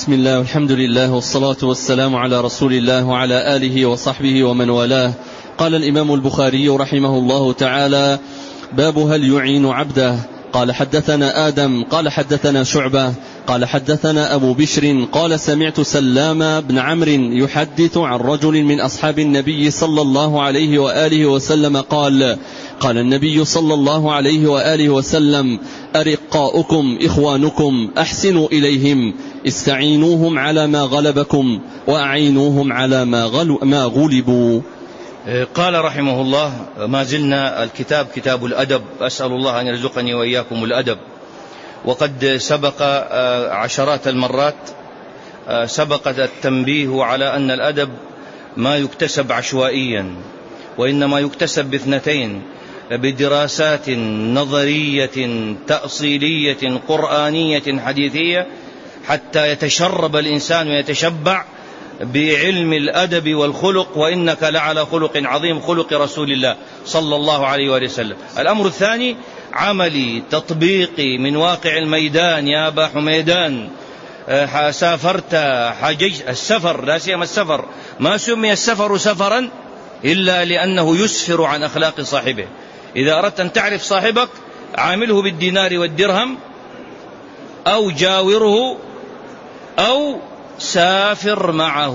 بسم الله والحمد لله والصلاة والسلام على رسول الله وعلى آله وصحبه ومن والاه. قال الإمام البخاري رحمه الله تعالى: باب هل يعين عبده. قال حدثنا آدم قال حدثنا شعبة قال حدثنا أبو بشر قال سمعت سلام بن عمرو يحدث عن رجل من أصحاب النبي صلى الله عليه وآله وسلم قال: قال النبي صلى الله عليه وآله وسلم: أرقاؤكم إخوانكم أحسنوا إليهم، استعينوهم على ما غلبكم وأعينوهم على ما غلبوا. قال رحمه الله: ما زلنا الكتاب كتاب الأدب، أسأل الله أن يرزقني وإياكم الأدب. وقد سبق عشرات المرات سبق التنبيه على أن الأدب ما يكتسب عشوائيا، وإنما يكتسب باثنتين: بدراسات نظرية تأصيلية قرآنية حديثية، حتى يتشرب الإنسان ويتشبع بعلم الأدب والخلق، وإنك لعلى خلق عظيم، خلق رسول الله صلى الله عليه وآله وسلم. الأمر الثاني عملي تطبيقي من واقع الميدان. يا أبا حميدان، سافرت حججت. السفر لا سيما السفر ما سمي السفر سفرا إلا لأنه يسفر عن أخلاق صاحبه. إذا أردت أن تعرف صاحبك عامله بالدينار والدرهم، أو جاوره، أو سافر معه.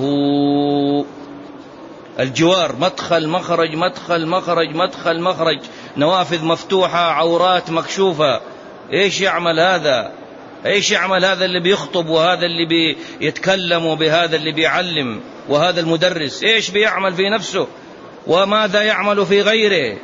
الجوار مدخل مخرج مدخل مخرج مدخل مخرج، نوافذ مفتوحة، عورات مكشوفة. إيش يعمل هذا؟ إيش يعمل هذا اللي بيخطب، وهذا اللي بيتكلم، وبهذا اللي بيعلم، وهذا المدرس؟ إيش بيعمل في نفسه، وماذا يعمل في غيره؟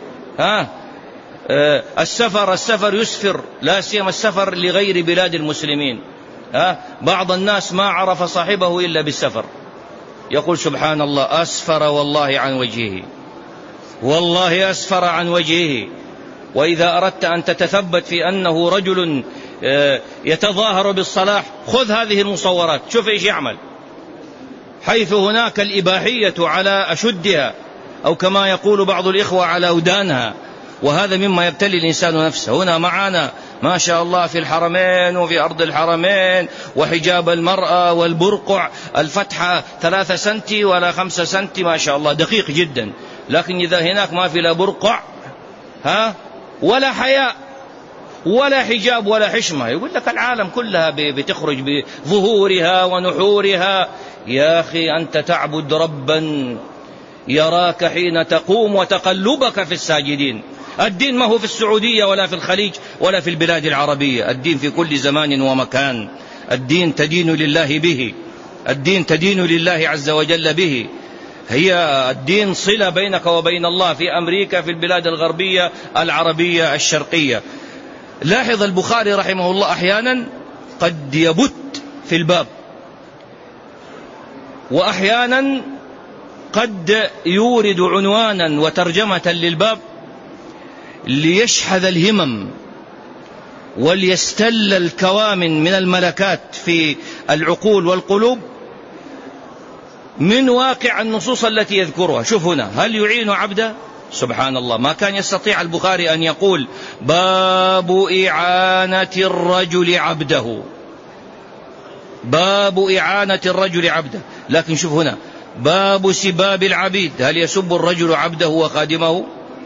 السفر يسفر، لا سيما السفر لغير بلاد المسلمين. بعض الناس ما عرف صاحبه إلا بالسفر. يقول: سبحان الله، أسفر والله عن وجهه، والله أسفر عن وجهه. وإذا أردت أن تتثبت في أنه رجل يتظاهر بالصلاح، خذ هذه المصورات، شوف إيش يعمل، حيث هناك الإباحية على أشدها، أو كما يقول بعض الإخوة على أودانها. وهذا مما يبتلي الإنسان نفسه. هنا معنا ما شاء الله في الحرمين وفي أرض الحرمين، وحجاب المرأة والبرقع، الفتحة 3 سنتي ولا 5 سنتي، ما شاء الله دقيق جدا. لكن إذا هناك ما في لا برقع ولا حياء ولا حجاب ولا حشمة، يقول لك العالم كلها بتخرج بظهورها ونحورها. يا أخي، أنت تعبد ربا يراك حين تقوم وتقلبك في الساجدين. الدين ما هو في السعودية ولا في الخليج ولا في البلاد العربية، الدين في كل زمان ومكان. الدين تدين لله به، الدين تدين لله عز وجل به. هي الدين صلة بينك وبين الله، في أمريكا، في البلاد الغربية العربية الشرقية. لاحظ البخاري رحمه الله أحيانا قد يبت في الباب، وأحيانا قد يورد عنوانا وترجمة للباب ليشحذ الهمم وليستل الكوامن من الملكات في العقول والقلوب من واقع النصوص التي يذكرها. شوف هنا: هل يعين عبده؟ سبحان الله، ما كان يستطيع البخاري أن يقول: باب إعانة الرجل عبده، باب إعانة الرجل عبده. لكن شوف هنا: باب سباب العبيد، هل يسب الرجل عبده وخادمه؟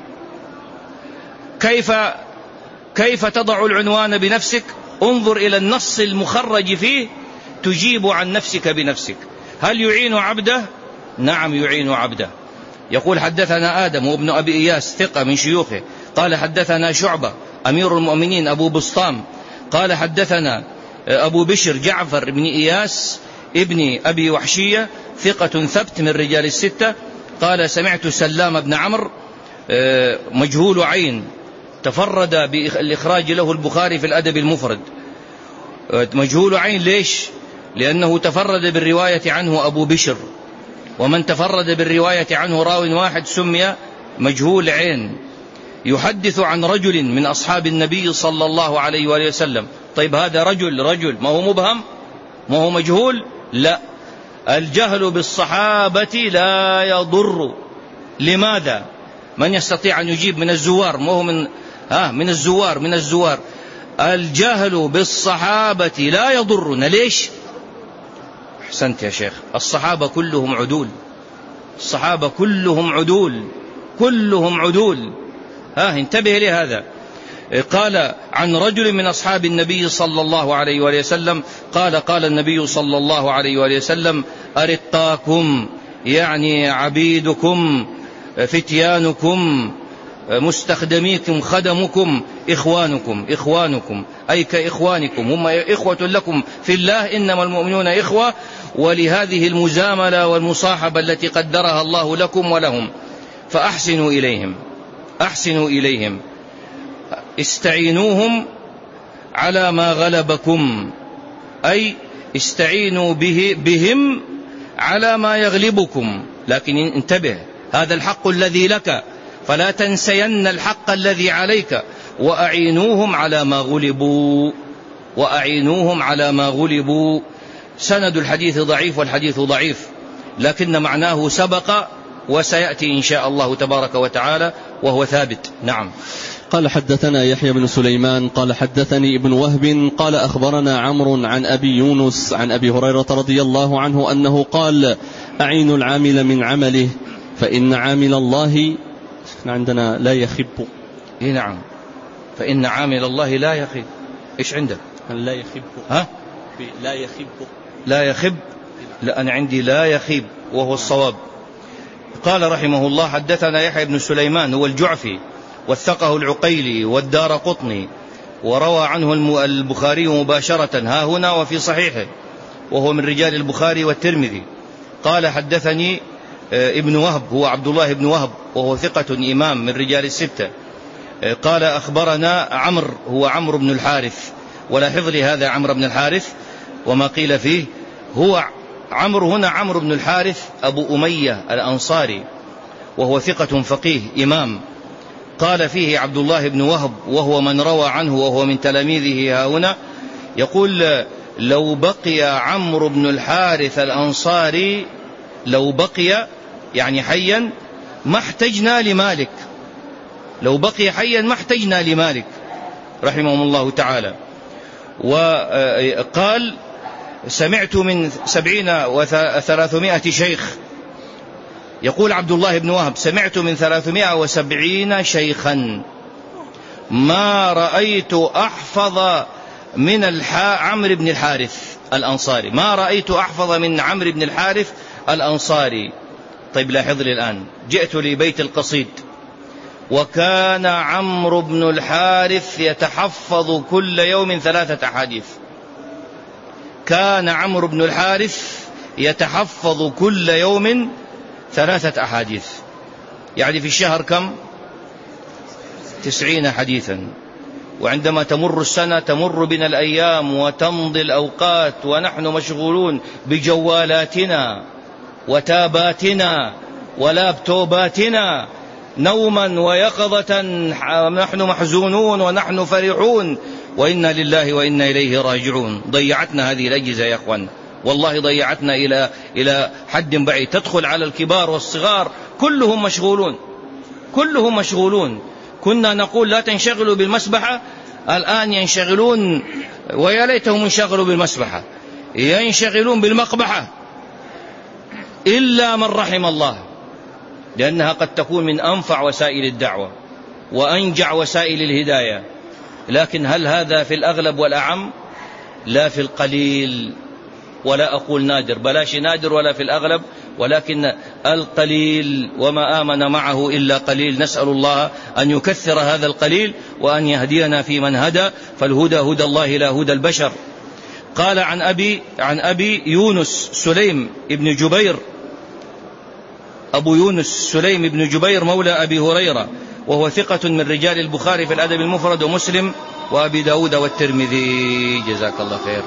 كيف تضع العنوان بنفسك؟ انظر إلى النص المخرج فيه، تجيب عن نفسك بنفسك. هل يعين عبده؟ نعم يعين عبده. يقول: حدثنا آدم وابن أبي إياس ثقة من شيوخه قال حدثنا شعبة أمير المؤمنين أبو بسطام قال حدثنا أبو بشر جعفر بن إياس ابن أبي وحشية ثقة ثبت من رجال الستة قال: سمعت سلام بن عمرو مجهول عين، تفرد بالإخراج له البخاري في الأدب المفرد. مجهول عين ليش؟ لأنه تفرد بالرواية عنه أبو بشر، ومن تفرد بالرواية عنه راو واحد سمي مجهول عين. يحدث عن رجل من أصحاب النبي صلى الله عليه وآله وسلم. طيب هذا رجل ما هو مبهم، ما هو مجهول؟ لا، الجهل بالصحابة لا يضر. لماذا؟ من يستطيع أن يجيب من الزوار؟ ما هو من الزوار. الجهل بالصحابة لا يضرنا. ليش؟ أحسنت يا شيخ. الصحابة كلهم عدول، الصحابة كلهم عدول، كلهم عدول. انتبه لهذا. قال عن رجل من أصحاب النبي صلى الله عليه وآله وسلم قال النبي صلى الله عليه وآله وسلم: أرقاكم يعني عبيدكم فتيانكم مستخدميكم خدمكم إخوانكم أي كإخوانكم، هم إخوة لكم في الله، إنما المؤمنون إخوة، ولهذه المزاملة والمصاحبة التي قدرها الله لكم ولهم، فأحسنوا إليهم استعينوهم على ما غلبكم، أي استعينوا بهم على ما يغلبكم. لكن انتبه، هذا الحق الذي لك فلا تنسين الحق الذي عليك. وأعينوهم على ما غلبوا. سند الحديث ضعيف، والحديث ضعيف، لكن معناه سبق وسيأتي إن شاء الله تبارك وتعالى وهو ثابت. نعم. قال حدثنا يحيى بن سليمان قال حدثني ابن وهب قال أخبرنا عمرو عن أبي يونس عن أبي هريرة رضي الله عنه أنه قال: أعين العامل من عمله فإن عامل الله عندنا لا يخب. نعم، فإن عامل الله لا يخب. إيش عندك؟ لا يخب. لا يخب. لا، أنا عندي لا يخيب وهو الصواب. قال رحمه الله: حدثنا يحيى بن سليمان هو الجعفي، وثقه العقيلي والدارقطني، وروى عنه البخاري مباشرة ها هنا وفي صحيحه، وهو من رجال البخاري والترمذي. قال: حدثني ابن وهب هو عبد الله بن وهب، وهو ثقة إمام من رجال الستة. قال: أخبرنا عمرو هو عمرو بن الحارث، ولا حفظ لهذا عمرو بن الحارث وما قيل فيه. هو عمرو هنا عمرو بن الحارث أبو أمية الأنصاري، وهو ثقة فقيه إمام. قال فيه عبد الله بن وهب وهو من روى عنه وهو من تلاميذه ها هنا، يقول: لو بقي عمرو بن الحارث الأنصاري، لو بقي يعني حيا ما احتجنا لمالك، لو بقي حيا ما احتجنا لمالك رحمهم الله تعالى. وقال: سمعت من 300 شيخ. يقول عبد الله بن وهب: سمعت من 370 شيخا ما رأيت أحفظ من عمرو بن الحارث الأنصاري، ما رأيت أحفظ من عمرو بن الحارث الأنصاري. طيب لاحظ لي الآن، جئت لبيت القصيد، وكان عمرو بن الحارث يتحفظ كل يوم 3 أحاديث. كان عمرو بن الحارث يتحفظ كل يوم 3 أحاديث، يعني في الشهر كم؟ 90 حديثا. وعندما تمر السنة تمر بنا الأيام وتمضي الأوقات ونحن مشغولون بجوالاتنا وتاباتنا ولابتوباتنا نوما ويقظة، نحن محزونون ونحن فرحون، وإنا لله وإنا إليه راجعون. ضيعتنا هذه الأجهزة يا أخوان، والله ضيعتنا إلى حد بعيد. تدخل على الكبار والصغار كلهم مشغولون، كلهم مشغولون. كنا نقول لا تنشغلوا بالمسبحة، الآن ينشغلون، ويا ليتهم انشغلوا بالمسبحة، ينشغلون بالمقبحة، إلا من رحم الله، لأنها قد تكون من أنفع وسائل الدعوة وأنجع وسائل الهداية. لكن هل هذا في الأغلب والأعم؟ لا، في القليل، ولا أقول نادر، بلاش نادر ولا في الأغلب، ولكن القليل، وما آمن معه إلا قليل. نسأل الله أن يكثر هذا القليل وأن يهدينا في من هدى، فالهدى هدى الله لا هدى البشر. قال عن أبي يونس سليم ابن جبير، أبو يونس سليم ابن جبير مولى أبي هريرة، وهو ثقة من رجال البخاري في الأدب المفرد ومسلم وأبي داود والترمذي. جزاك الله خير.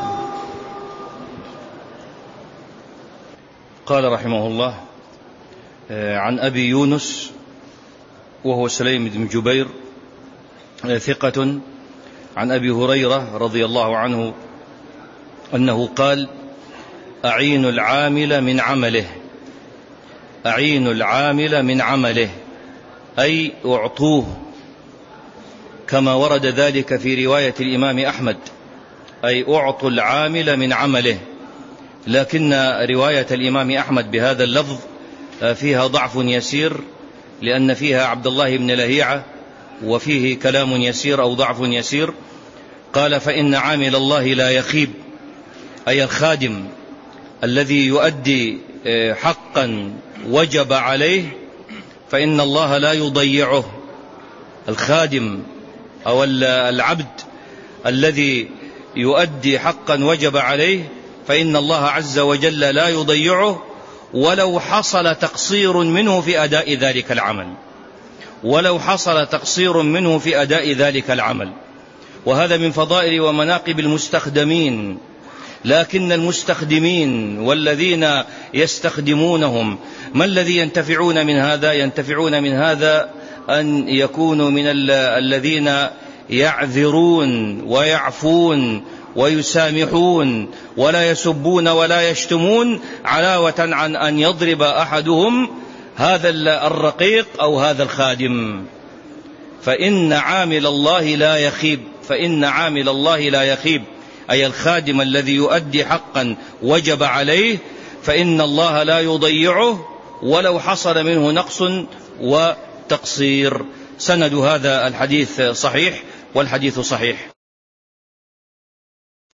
قال رحمه الله: عن أبي يونس وهو سليم بن جبير ثقة عن أبي هريرة رضي الله عنه أنه قال: أعين العامل من عمله، أعين العامل من عمله، أي أعطوه، كما ورد ذلك في رواية الإمام أحمد، أي أعطوا العامل من عمله. لكن رواية الإمام أحمد بهذا اللفظ فيها ضعف يسير، لأن فيها عبد الله بن لهيعة، وفيه كلام يسير أو ضعف يسير. قال: فإن عامل الله لا يخيب، أي الخادم الذي يؤدي حقا وجب عليه فإن الله لا يضيعه. الخادم أو العبد الذي يؤدي حقا وجب عليه فإن الله عز وجل لا يضيعه، ولو حصل تقصير منه في أداء ذلك العمل، ولو حصل تقصير منه في أداء ذلك العمل. وهذا من فضائل ومناقب المستخدمين. لكن المستخدمين والذين يستخدمونهم، ما الذي ينتفعون من هذا؟ ينتفعون من هذا أن يكونوا من الذين يعذرون ويعفون ويسامحون ولا يسبون ولا يشتمون، علاوة عن أن يضرب أحدهم هذا الرقيق أو هذا الخادم. فإن عامل الله لا يخيب، فإن عامل الله لا يخيب، أي الخادم الذي يؤدي حقا وجب عليه فإن الله لا يضيعه ولو حصل منه نقص وتقصير. سند هذا الحديث صحيح، والحديث صحيح.